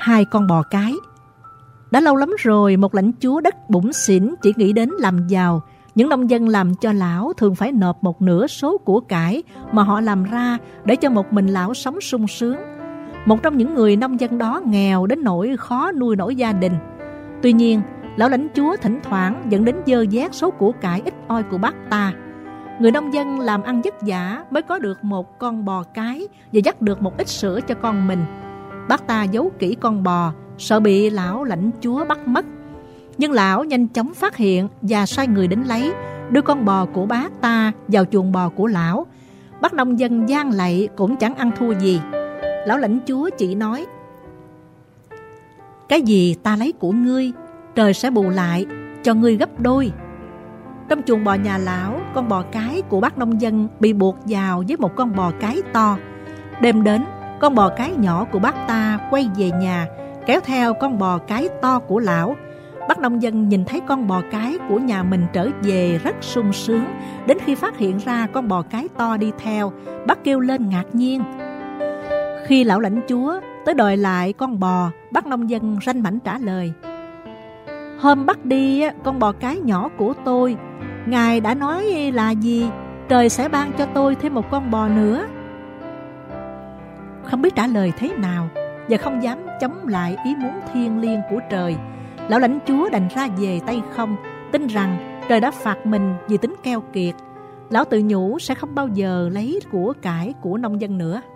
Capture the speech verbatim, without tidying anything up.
hai con bò cái. Đã lâu lắm rồi, một lãnh chúa đất bủn xỉn chỉ nghĩ đến làm giàu. Những nông dân làm cho lão thường phải nộp một nửa số của cải mà họ làm ra để cho một mình lão sống sung sướng. Một trong những người nông dân đó nghèo đến nỗi khó nuôi nổi gia đình. Tuy nhiên, lão lãnh chúa thỉnh thoảng dẫn đến dơ dét số của cải ít oi của bác ta. Người nông dân làm ăn vất vả mới có được một con bò cái và dắt được một ít sữa cho con mình. Bác ta giấu kỹ con bò, sợ bị lão lãnh chúa bắt mất. Nhưng lão nhanh chóng phát hiện và sai người đến lấy, đưa con bò của bác ta vào chuồng bò của lão. Bác nông dân gian lạy cũng chẳng ăn thua gì. Lão lãnh chúa chỉ nói: cái gì ta lấy của ngươi, trời sẽ bù lại cho ngươi gấp đôi. Trong chuồng bò nhà lão, con bò cái của bác nông dân bị buộc vào với một con bò cái to. Đêm đến, con bò cái nhỏ của bác ta quay về nhà, kéo theo con bò cái to của lão. Bác nông dân nhìn thấy con bò cái của nhà mình trở về rất sung sướng. Đến khi phát hiện ra con bò cái to đi theo, bác kêu lên ngạc nhiên. Khi lão lãnh chúa tới đòi lại con bò, bác nông dân ranh mãnh trả lời: hôm bắt đi con bò cái nhỏ của tôi, ngài đã nói là gì? Trời sẽ ban cho tôi thêm một con bò nữa. Không biết trả lời thế nào và không dám chống lại ý muốn thiêng liêng của trời, lão lãnh chúa đành ra về tay không, tin rằng trời đã phạt mình vì tính keo kiệt. Lão tự nhủ sẽ không bao giờ lấy của cải của nông dân nữa.